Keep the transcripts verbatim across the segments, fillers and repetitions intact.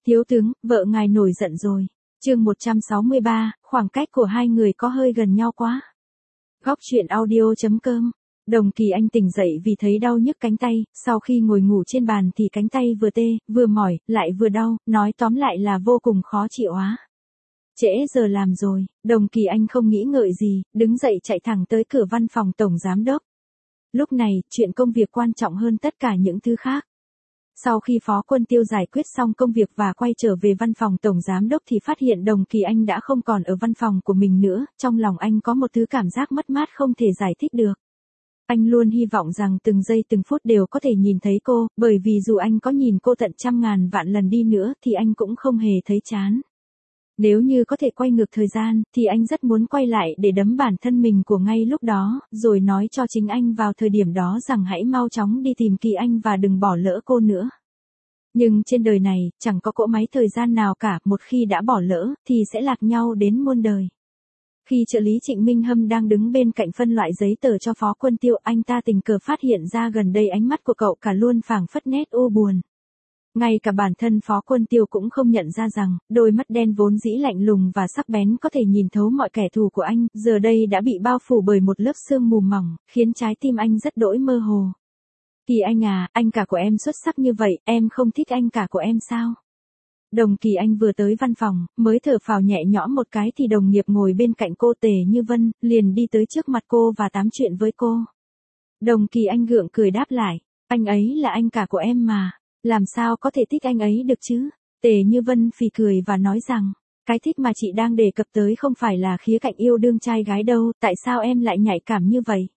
Thiếu tướng, vợ ngài nổi giận rồi. Chương một trăm sáu mươi ba, khoảng cách của hai người có hơi gần nhau quá. Góc truyện audio chấm com. Đồng Kỳ Anh tỉnh dậy vì thấy đau nhức cánh tay, sau khi ngồi ngủ trên bàn thì cánh tay vừa tê, vừa mỏi, lại vừa đau, nói tóm lại là vô cùng khó chịu á. Trễ giờ làm rồi, Đồng Kỳ Anh không nghĩ ngợi gì, đứng dậy chạy thẳng tới cửa văn phòng tổng giám đốc. Lúc này, chuyện công việc quan trọng hơn tất cả những thứ khác. Sau khi Phó Quân Tiêu giải quyết xong công việc và quay trở về văn phòng tổng giám đốc thì phát hiện Đồng Kỳ Anh đã không còn ở văn phòng của mình nữa, trong lòng anh có một thứ cảm giác mất mát không thể giải thích được. Anh luôn hy vọng rằng từng giây từng phút đều có thể nhìn thấy cô, bởi vì dù anh có nhìn cô tận trăm ngàn vạn lần đi nữa thì anh cũng không hề thấy chán. Nếu như có thể quay ngược thời gian, thì anh rất muốn quay lại để đấm bản thân mình của ngay lúc đó, rồi nói cho chính anh vào thời điểm đó rằng hãy mau chóng đi tìm Kỳ Anh và đừng bỏ lỡ cô nữa. Nhưng trên đời này, chẳng có cỗ máy thời gian nào cả, một khi đã bỏ lỡ, thì sẽ lạc nhau đến muôn đời. Khi trợ lý Trịnh Minh Hâm đang đứng bên cạnh phân loại giấy tờ cho Phó Quân Tiêu, anh ta tình cờ phát hiện ra gần đây ánh mắt của cậu cả luôn phảng phất nét u buồn. Ngay cả bản thân Phó Quân Tiêu cũng không nhận ra rằng, đôi mắt đen vốn dĩ lạnh lùng và sắc bén có thể nhìn thấu mọi kẻ thù của anh, giờ đây đã bị bao phủ bởi một lớp sương mù mỏng, khiến trái tim anh rất đỗi mơ hồ. Kỳ Anh à, anh cả của em xuất sắc như vậy, em không thích anh cả của em sao? Đồng Kỳ Anh vừa tới văn phòng, mới thở phào nhẹ nhõm một cái thì đồng nghiệp ngồi bên cạnh cô Tề Như Vân, liền đi tới trước mặt cô và tám chuyện với cô. Đồng Kỳ Anh gượng cười đáp lại, anh ấy là anh cả của em mà. Làm sao có thể thích anh ấy được chứ? Tề Như Vân phì cười và nói rằng, cái thích mà chị đang đề cập tới không phải là khía cạnh yêu đương trai gái đâu, tại sao em lại nhạy cảm như vậy?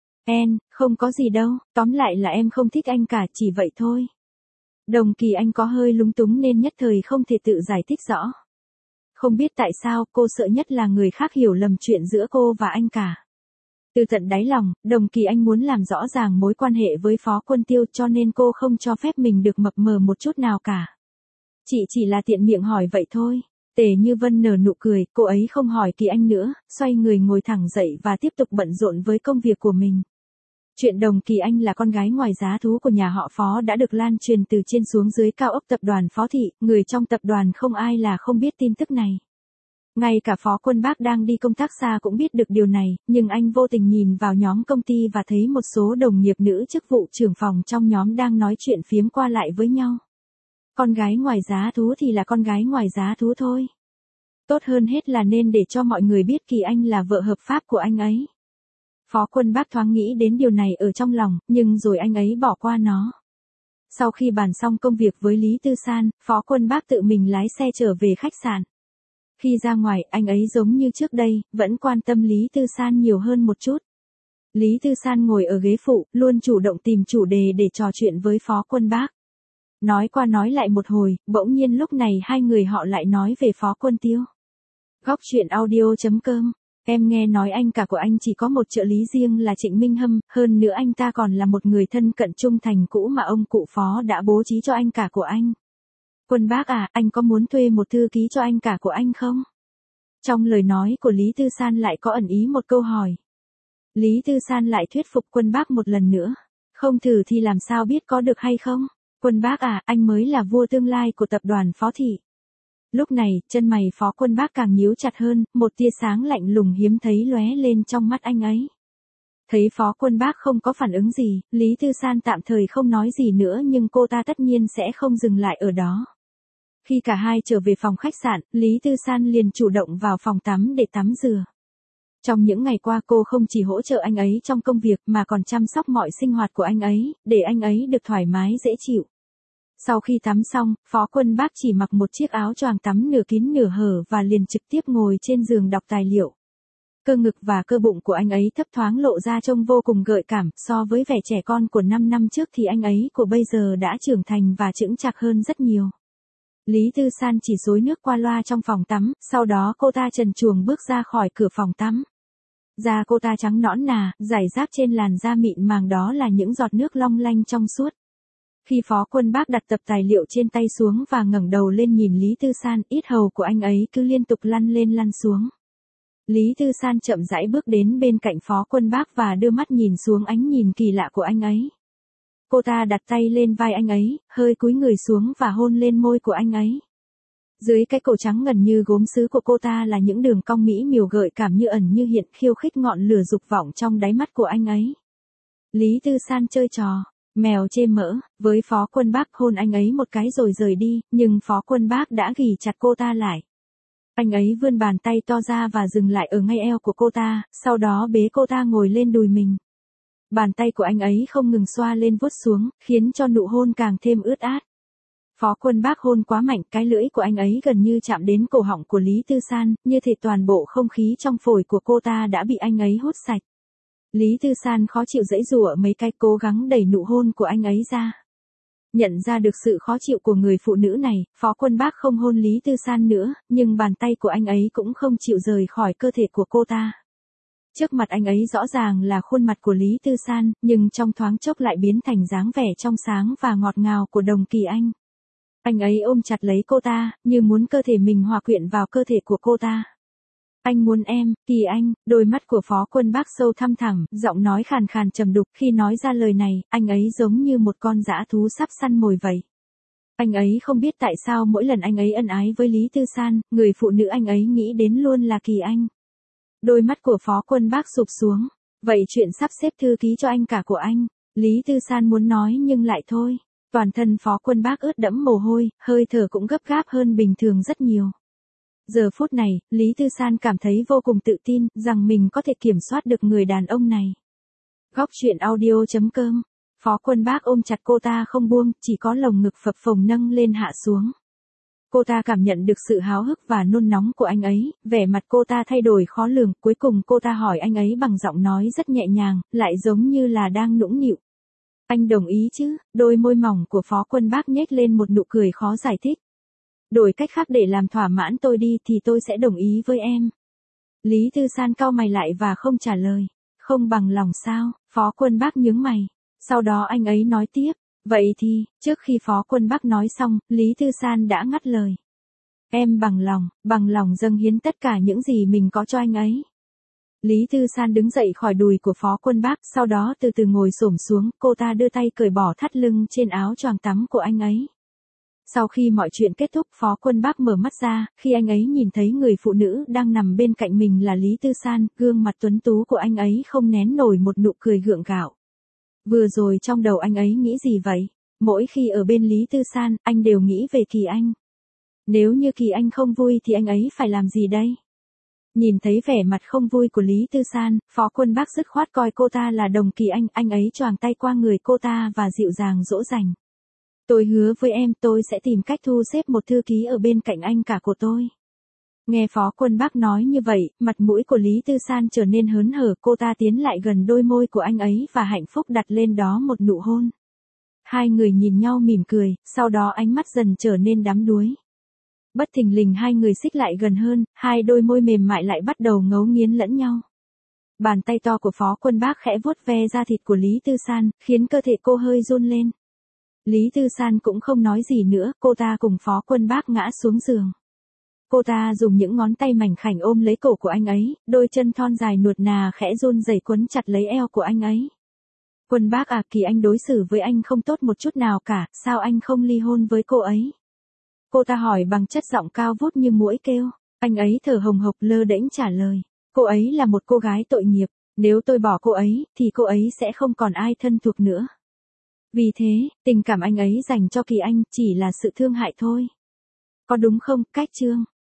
En, không có gì đâu, tóm lại là em không thích anh cả, chỉ vậy thôi. Đồng Kỳ Anh có hơi lúng túng nên nhất thời không thể tự giải thích rõ. Không biết tại sao, cô sợ nhất là người khác hiểu lầm chuyện giữa cô và anh cả. Từ tận đáy lòng, Đồng Kỳ Anh muốn làm rõ ràng mối quan hệ với Phó Quân Tiêu cho nên cô không cho phép mình được mập mờ một chút nào cả. Chị chỉ là tiện miệng hỏi vậy thôi. Tề Như Vân nở nụ cười, cô ấy không hỏi Kỳ Anh nữa, xoay người ngồi thẳng dậy và tiếp tục bận rộn với công việc của mình. Chuyện Đồng Kỳ Anh là con gái ngoài giá thú của nhà họ Phó đã được lan truyền từ trên xuống dưới cao ốc tập đoàn Phó Thị, người trong tập đoàn không ai là không biết tin tức này. Ngay cả Phó Quân Bác đang đi công tác xa cũng biết được điều này, nhưng anh vô tình nhìn vào nhóm công ty và thấy một số đồng nghiệp nữ chức vụ trưởng phòng trong nhóm đang nói chuyện phiếm qua lại với nhau. Con gái ngoài giá thú thì là con gái ngoài giá thú thôi. Tốt hơn hết là nên để cho mọi người biết Kỳ Anh là vợ hợp pháp của anh ấy. Phó Quân Bác thoáng nghĩ đến điều này ở trong lòng, nhưng rồi anh ấy bỏ qua nó. Sau khi bàn xong công việc với Lý Tư San, Phó Quân Bác tự mình lái xe trở về khách sạn. Khi ra ngoài, anh ấy giống như trước đây, vẫn quan tâm Lý Tư San nhiều hơn một chút. Lý Tư San ngồi ở ghế phụ, luôn chủ động tìm chủ đề để trò chuyện với Phó Quân Bác. Nói qua nói lại một hồi, bỗng nhiên lúc này hai người họ lại nói về Phó Quân Tiêu. Góc truyện audio chấm com. Em nghe nói anh cả của anh chỉ có một trợ lý riêng là Trịnh Minh Hâm, hơn nữa anh ta còn là một người thân cận trung thành cũ mà ông cụ Phó đã bố trí cho anh cả của anh. Quân Bác à, anh có muốn thuê một thư ký cho anh cả của anh không? Trong lời nói của Lý Tư San lại có ẩn ý một câu hỏi. Lý Tư San lại thuyết phục Quân Bác một lần nữa. Không thử thì làm sao biết có được hay không? Quân Bác à, anh mới là vua tương lai của tập đoàn Phó Thị. Lúc này, chân mày Phó Quân Bác càng nhíu chặt hơn, một tia sáng lạnh lùng hiếm thấy lóe lên trong mắt anh ấy. Thấy Phó Quân Bác không có phản ứng gì, Lý Tư San tạm thời không nói gì nữa nhưng cô ta tất nhiên sẽ không dừng lại ở đó. Khi cả hai trở về phòng khách sạn, Lý Tư San liền chủ động vào phòng tắm để tắm rửa. Trong những ngày qua cô không chỉ hỗ trợ anh ấy trong công việc mà còn chăm sóc mọi sinh hoạt của anh ấy, để anh ấy được thoải mái dễ chịu. Sau khi tắm xong, Phó Quân Bác chỉ mặc một chiếc áo choàng tắm nửa kín nửa hở và liền trực tiếp ngồi trên giường đọc tài liệu. Cơ ngực và cơ bụng của anh ấy thấp thoáng lộ ra trông vô cùng gợi cảm, so với vẻ trẻ con của năm năm trước thì anh ấy của bây giờ đã trưởng thành và chững chạc hơn rất nhiều. Lý Tư San chỉ xối nước qua loa trong phòng tắm, sau đó cô ta trần truồng bước ra khỏi cửa phòng tắm. Da cô ta trắng nõn nà, rải rác trên làn da mịn màng đó là những giọt nước long lanh trong suốt. Khi Phó Quân Bác đặt tập tài liệu trên tay xuống và ngẩng đầu lên nhìn Lý Tư San, yết hầu của anh ấy cứ liên tục lăn lên lăn xuống. Lý Tư San chậm rãi bước đến bên cạnh Phó Quân Bác và đưa mắt nhìn xuống ánh nhìn kỳ lạ của anh ấy. Cô ta đặt tay lên vai anh ấy, hơi cúi người xuống và hôn lên môi của anh ấy. Dưới cái cổ trắng ngần như gốm sứ của cô ta là những đường cong mỹ miều gợi cảm như ẩn như hiện, khiêu khích ngọn lửa dục vọng trong đáy mắt của anh ấy. Lý Tư San chơi trò mèo chê mỡ với Phó Quân Bác, hôn anh ấy một cái rồi rời đi, nhưng Phó Quân Bác đã ghì chặt cô ta lại. Anh ấy vươn bàn tay to ra và dừng lại ở ngay eo của cô ta, sau đó bế cô ta ngồi lên đùi mình. Bàn tay của anh ấy không ngừng xoa lên vuốt xuống, khiến cho nụ hôn càng thêm ướt át. Phó Quân Bác hôn quá mạnh, cái lưỡi của anh ấy gần như chạm đến cổ họng của Lý Tư San, như thể toàn bộ không khí trong phổi của cô ta đã bị anh ấy hút sạch. Lý Tư San khó chịu giãy giụa mấy cái, cố gắng đẩy nụ hôn của anh ấy ra. Nhận ra được sự khó chịu của người phụ nữ này, Phó Quân Bác không hôn Lý Tư San nữa, nhưng bàn tay của anh ấy cũng không chịu rời khỏi cơ thể của cô ta. Trước mặt anh ấy rõ ràng là khuôn mặt của Lý Tư San, nhưng trong thoáng chốc lại biến thành dáng vẻ trong sáng và ngọt ngào của Đồng Kỳ Anh. Anh ấy ôm chặt lấy cô ta, như muốn cơ thể mình hòa quyện vào cơ thể của cô ta. Anh muốn em, Kỳ Anh. Đôi mắt của Phó Quân Bác sâu thăm thẳm, giọng nói khàn khàn trầm đục, khi nói ra lời này, anh ấy giống như một con dã thú sắp săn mồi vậy. Anh ấy không biết tại sao mỗi lần anh ấy ân ái với Lý Tư San, người phụ nữ anh ấy nghĩ đến luôn là Kỳ Anh. Đôi mắt của Phó Quân Bác sụp xuống. Vậy chuyện sắp xếp thư ký cho anh cả của anh. Lý Tư San muốn nói nhưng lại thôi. Toàn thân Phó Quân Bác ướt đẫm mồ hôi, hơi thở cũng gấp gáp hơn bình thường rất nhiều. Giờ phút này, Lý Tư San cảm thấy vô cùng tự tin, rằng mình có thể kiểm soát được người đàn ông này. Góc truyện audio chấm com. Phó Quân Bác ôm chặt cô ta không buông, chỉ có lồng ngực phập phồng nâng lên hạ xuống. Cô ta cảm nhận được sự háo hức và nôn nóng của anh ấy, vẻ mặt cô ta thay đổi khó lường, cuối cùng cô ta hỏi anh ấy bằng giọng nói rất nhẹ nhàng, lại giống như là đang nũng nịu. Anh đồng ý chứ? Đôi môi mỏng của Phó Quân Bác nhếch lên một nụ cười khó giải thích. Đổi cách khác để làm thỏa mãn tôi đi thì tôi sẽ đồng ý với em. Lý Tư San cau mày lại và không trả lời. Không bằng lòng sao? Phó Quân Bác nhướng mày. Sau đó anh ấy nói tiếp. Vậy thì, trước khi Phó Quân Bác nói xong, Lý Tư San đã ngắt lời. Em bằng lòng, bằng lòng dâng hiến tất cả những gì mình có cho anh ấy. Lý Tư San đứng dậy khỏi đùi của Phó Quân Bác, sau đó từ từ ngồi xổm xuống, cô ta đưa tay cởi bỏ thắt lưng trên áo choàng tắm của anh ấy. Sau khi mọi chuyện kết thúc, Phó Quân Bác mở mắt ra, khi anh ấy nhìn thấy người phụ nữ đang nằm bên cạnh mình là Lý Tư San, gương mặt tuấn tú của anh ấy không nén nổi một nụ cười gượng gạo. Vừa rồi trong đầu anh ấy nghĩ gì vậy? Mỗi khi ở bên Lý Tư San, anh đều nghĩ về Kỳ Anh. Nếu như Kỳ Anh không vui thì anh ấy phải làm gì đây? Nhìn thấy vẻ mặt không vui của Lý Tư San, Phó Quân Bác dứt khoát coi cô ta là Đồng Kỳ Anh, anh ấy choàng tay qua người cô ta và dịu dàng dỗ dành. Tôi hứa với em tôi sẽ tìm cách thu xếp một thư ký ở bên cạnh anh cả của tôi. Nghe Phó Quân Bác nói như vậy, mặt mũi của Lý Tư San trở nên hớn hở, cô ta tiến lại gần đôi môi của anh ấy và hạnh phúc đặt lên đó một nụ hôn. Hai người nhìn nhau mỉm cười, sau đó ánh mắt dần trở nên đắm đuối. Bất thình lình hai người xích lại gần hơn, hai đôi môi mềm mại lại bắt đầu ngấu nghiến lẫn nhau. Bàn tay to của Phó Quân Bác khẽ vuốt ve da thịt của Lý Tư San, khiến cơ thể cô hơi run lên. Lý Tư San cũng không nói gì nữa, cô ta cùng Phó Quân Bác ngã xuống giường. Cô ta dùng những ngón tay mảnh khảnh ôm lấy cổ của anh ấy, đôi chân thon dài nuột nà khẽ run rẩy quấn chặt lấy eo của anh ấy. Quân Bác à, Kỳ Anh đối xử với anh không tốt một chút nào cả, sao anh không ly hôn với cô ấy? Cô ta hỏi bằng chất giọng cao vút như muỗi kêu. Anh ấy thở hồng hộc lơ đễnh trả lời. Cô ấy là một cô gái tội nghiệp, nếu tôi bỏ cô ấy, thì cô ấy sẽ không còn ai thân thuộc nữa. Vì thế, tình cảm anh ấy dành cho Kỳ Anh chỉ là sự thương hại thôi. Có đúng không, Cách Trương?